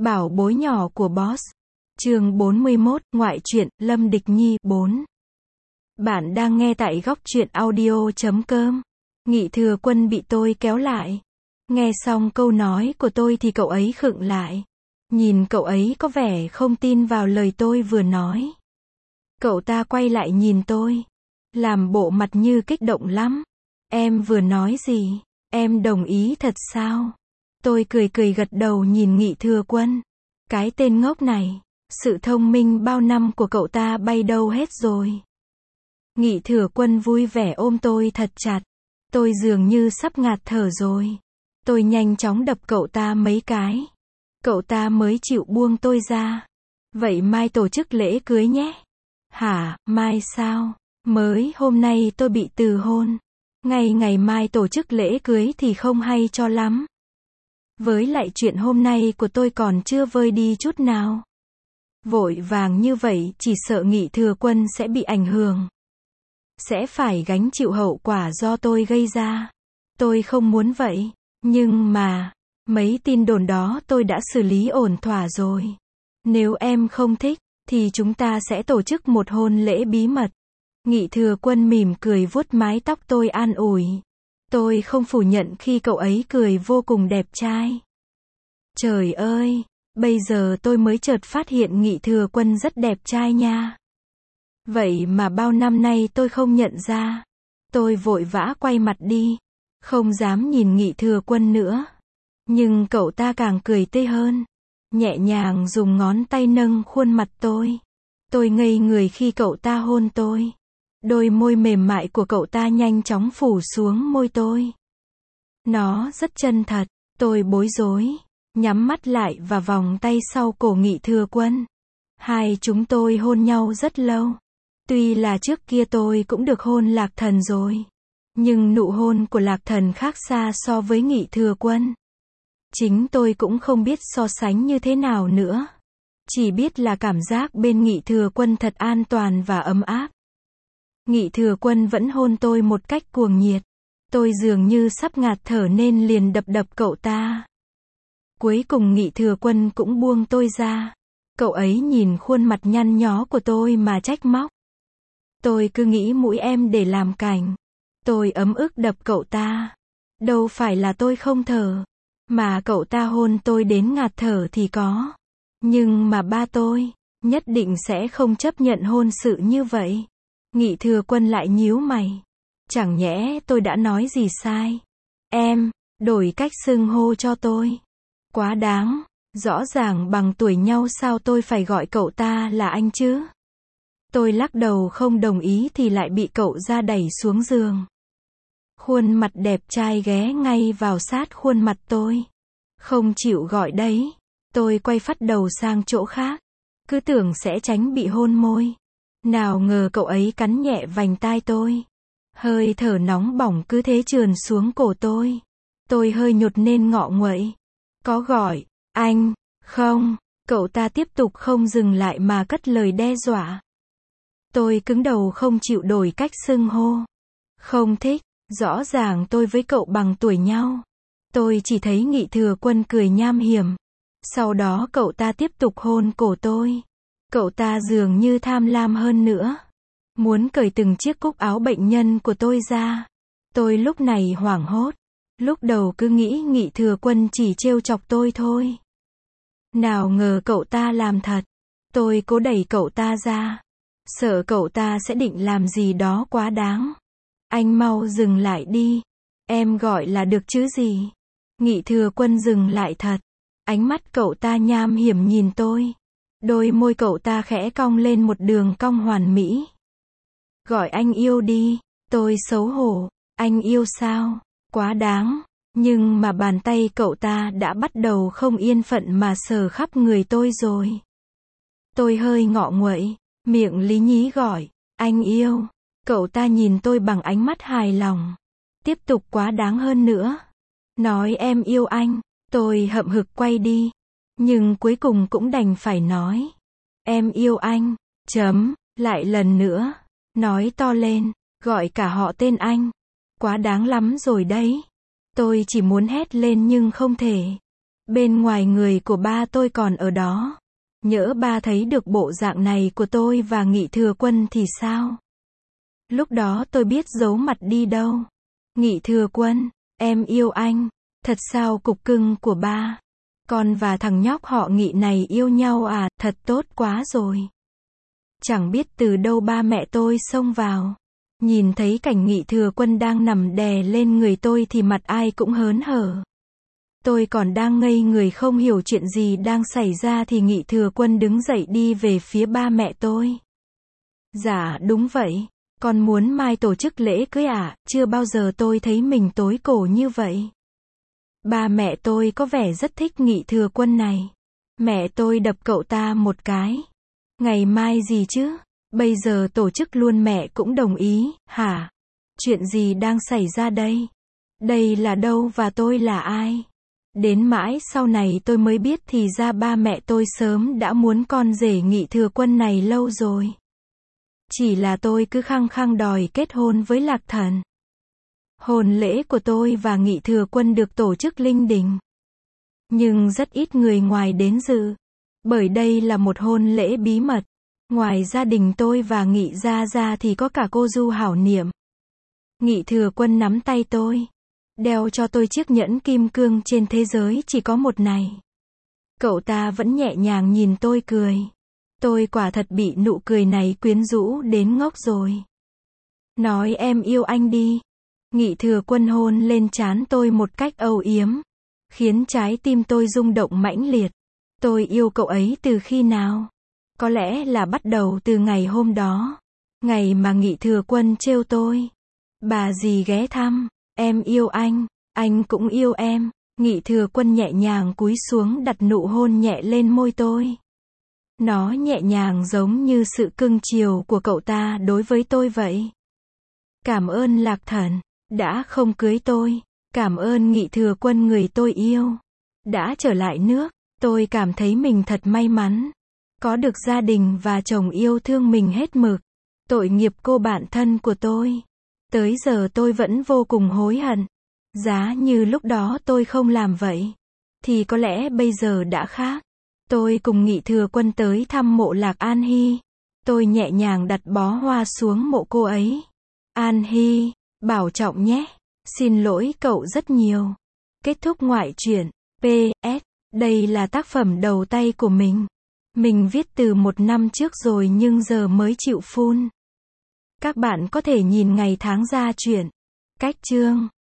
Bảo bối nhỏ của boss. Chương 41, ngoại truyện, Lâm Địch Nhi, 4. Bạn đang nghe tại góc truyện audio.com. Nghị Thừa Quân bị tôi kéo lại. Nghe xong câu nói của tôi thì cậu ấy khựng lại. Nhìn cậu ấy có vẻ không tin vào lời tôi vừa nói. Cậu ta quay lại nhìn tôi. Làm bộ mặt như kích động lắm. Em vừa nói gì? Em đồng ý thật sao? Tôi cười cười gật đầu nhìn Nghị Thừa Quân. Cái tên ngốc này, sự thông minh bao năm của cậu ta bay đâu hết rồi. Nghị Thừa Quân vui vẻ ôm tôi thật chặt. Tôi dường như sắp ngạt thở rồi. Tôi nhanh chóng đập cậu ta mấy cái. Cậu ta mới chịu buông tôi ra. Vậy mai tổ chức lễ cưới nhé. Hả, mai sao? Mới hôm nay tôi bị từ hôn. Ngày mai tổ chức lễ cưới thì không hay cho lắm. Với lại chuyện hôm nay của tôi còn chưa vơi đi chút nào. Vội vàng như vậy chỉ sợ Nghị Thừa Quân sẽ bị ảnh hưởng. Sẽ phải gánh chịu hậu quả do tôi gây ra. Tôi không muốn vậy. Nhưng mà, mấy tin đồn đó tôi đã xử lý ổn thỏa rồi. Nếu em không thích, thì chúng ta sẽ tổ chức một hôn lễ bí mật. Nghị Thừa Quân mỉm cười vuốt mái tóc tôi an ủi. Tôi không phủ nhận khi cậu ấy cười vô cùng đẹp trai. Trời ơi, bây giờ tôi mới chợt phát hiện Nghị Thừa Quân rất đẹp trai nha. Vậy mà bao năm nay tôi không nhận ra. Tôi vội vã quay mặt đi. Không dám nhìn Nghị Thừa Quân nữa. Nhưng cậu ta càng cười tươi hơn. Nhẹ nhàng dùng ngón tay nâng khuôn mặt tôi. Tôi ngây người khi cậu ta hôn tôi. Đôi môi mềm mại của cậu ta nhanh chóng phủ xuống môi tôi. Nó rất chân thật. Tôi bối rối. Nhắm mắt lại và vòng tay sau cổ Nghị Thừa Quân. Hai chúng tôi hôn nhau rất lâu. Tuy là trước kia tôi cũng được hôn Lạc Thần rồi. Nhưng nụ hôn của Lạc Thần khác xa so với Nghị Thừa Quân. Chính tôi cũng không biết so sánh như thế nào nữa. Chỉ biết là cảm giác bên Nghị Thừa Quân thật an toàn và ấm áp. Nghị Thừa Quân vẫn hôn tôi một cách cuồng nhiệt. Tôi dường như sắp ngạt thở nên liền đập cậu ta. Cuối cùng Nghị Thừa Quân cũng buông tôi ra. Cậu ấy nhìn khuôn mặt nhăn nhó của tôi mà trách móc. Tôi cứ nghĩ mũi em để làm cảnh. Tôi ấm ức đập cậu ta. Đâu phải là tôi không thở. Mà cậu ta hôn tôi đến ngạt thở thì có. Nhưng mà ba tôi nhất định sẽ không chấp nhận hôn sự như vậy. Nghị Thừa Quân lại nhíu mày. Chẳng nhẽ tôi đã nói gì sai? Em, đổi cách xưng hô cho tôi. Quá đáng. Rõ ràng bằng tuổi nhau sao tôi phải gọi cậu ta là anh chứ? Tôi lắc đầu không đồng ý thì lại bị cậu ra đẩy xuống giường. Khuôn mặt đẹp trai ghé ngay vào sát khuôn mặt tôi. Không chịu gọi đấy. Tôi quay phắt đầu sang chỗ khác. Cứ tưởng sẽ tránh bị hôn môi. Nào ngờ cậu ấy cắn nhẹ vành tai tôi. Hơi thở nóng bỏng cứ thế trườn xuống cổ tôi. Tôi hơi nhột nên ngọ nguậy. Có gọi, anh, không? Cậu ta tiếp tục không dừng lại mà cất lời đe dọa. Tôi cứng đầu không chịu đổi cách xưng hô. Không thích, rõ ràng tôi với cậu bằng tuổi nhau. Tôi chỉ thấy Nghị Thừa Quân cười nham hiểm. Sau đó cậu ta tiếp tục hôn cổ tôi. Cậu ta dường như tham lam hơn nữa. Muốn cởi từng chiếc cúc áo bệnh nhân của tôi ra. Tôi lúc này hoảng hốt. Lúc đầu cứ nghĩ Nghị Thừa Quân chỉ trêu chọc tôi thôi. Nào ngờ cậu ta làm thật. Tôi cố đẩy cậu ta ra. Sợ cậu ta sẽ định làm gì đó quá đáng. Anh mau dừng lại đi. Em gọi là được chứ gì? Nghị Thừa Quân dừng lại thật. Ánh mắt cậu ta nham hiểm nhìn tôi. Đôi môi cậu ta khẽ cong lên một đường cong hoàn mỹ. Gọi anh yêu đi. Tôi xấu hổ. Anh yêu sao? Quá đáng. Nhưng mà bàn tay cậu ta đã bắt đầu không yên phận mà sờ khắp người tôi rồi. Tôi hơi ngọ nguậy. Miệng lý nhí gọi. Anh yêu. Cậu ta nhìn tôi bằng ánh mắt hài lòng. Tiếp tục quá đáng hơn nữa. Nói em yêu anh. Tôi hậm hực quay đi. Nhưng cuối cùng cũng đành phải nói. Em yêu anh. Chấm. Lại lần nữa. Nói to lên. Gọi cả họ tên anh. Quá đáng lắm rồi đấy. Tôi chỉ muốn hét lên nhưng không thể. Bên ngoài người của ba tôi còn ở đó. Nhỡ ba thấy được bộ dạng này của tôi và Nghị Thừa Quân thì sao? Lúc đó tôi biết giấu mặt đi đâu. Nghị Thừa Quân, em yêu anh. Thật sao cục cưng của ba? Con và thằng nhóc họ Nghị này yêu nhau à, thật tốt quá rồi. Chẳng biết từ đâu ba mẹ tôi xông vào. Nhìn thấy cảnh Nghị Thừa Quân đang nằm đè lên người tôi thì mặt ai cũng hớn hở. Tôi còn đang ngây người không hiểu chuyện gì đang xảy ra thì Nghị Thừa Quân đứng dậy đi về phía ba mẹ tôi. Dạ, đúng vậy. Con muốn mai tổ chức lễ cưới ạ, chưa bao giờ tôi thấy mình tối cổ như vậy. Ba mẹ tôi có vẻ rất thích Nghị Thừa Quân này. Mẹ tôi đập cậu ta một cái. Ngày mai gì chứ? Bây giờ tổ chức luôn mẹ cũng đồng ý, hả? Chuyện gì đang xảy ra đây? Đây là đâu và tôi là ai? Đến mãi sau này tôi mới biết thì ra ba mẹ tôi sớm đã muốn con rể Nghị Thừa Quân này lâu rồi. Chỉ là tôi cứ khăng khăng đòi kết hôn với Lạc Thần. Hôn lễ của tôi và Nghị Thừa Quân được tổ chức linh đình. Nhưng rất ít người ngoài đến dự. Bởi đây là một hôn lễ bí mật. Ngoài gia đình tôi và Nghị gia ra thì có cả cô Du Hảo Niệm. Nghị Thừa Quân nắm tay tôi. Đeo cho tôi chiếc nhẫn kim cương trên thế giới chỉ có một này. Cậu ta vẫn nhẹ nhàng nhìn tôi cười. Tôi quả thật bị nụ cười này quyến rũ đến ngốc rồi. Nói em yêu anh đi. Nghị Thừa Quân hôn lên trán tôi một cách âu yếm. Khiến trái tim tôi rung động mãnh liệt. Tôi yêu cậu ấy từ khi nào? Có lẽ là bắt đầu từ ngày hôm đó. Ngày mà Nghị Thừa Quân trêu tôi. Bà dì ghé thăm. Em yêu anh cũng yêu em. Nghị Thừa Quân nhẹ nhàng cúi xuống đặt nụ hôn nhẹ lên môi tôi. Nó nhẹ nhàng giống như sự cưng chiều của cậu ta đối với tôi vậy. Cảm ơn Lạc Thần đã không cưới tôi. Cảm ơn Nghị Thừa Quân người tôi yêu đã trở lại nước. Tôi cảm thấy mình thật may mắn. Có được gia đình và chồng yêu thương mình hết mực. Tội nghiệp cô bạn thân của tôi. Tới giờ tôi vẫn vô cùng hối hận. Giá như lúc đó tôi không làm vậy, thì có lẽ bây giờ đã khác. Tôi cùng Nghị Thừa Quân tới thăm mộ Lạc An Hy. Tôi nhẹ nhàng đặt bó hoa xuống mộ cô ấy. An Hy, bảo trọng nhé. Xin lỗi cậu rất nhiều. Kết thúc ngoại truyện. PS. Đây là tác phẩm đầu tay của mình. Mình viết từ 1 năm trước rồi nhưng giờ mới chịu phun. Các bạn có thể nhìn ngày tháng ra truyện. Cách chương.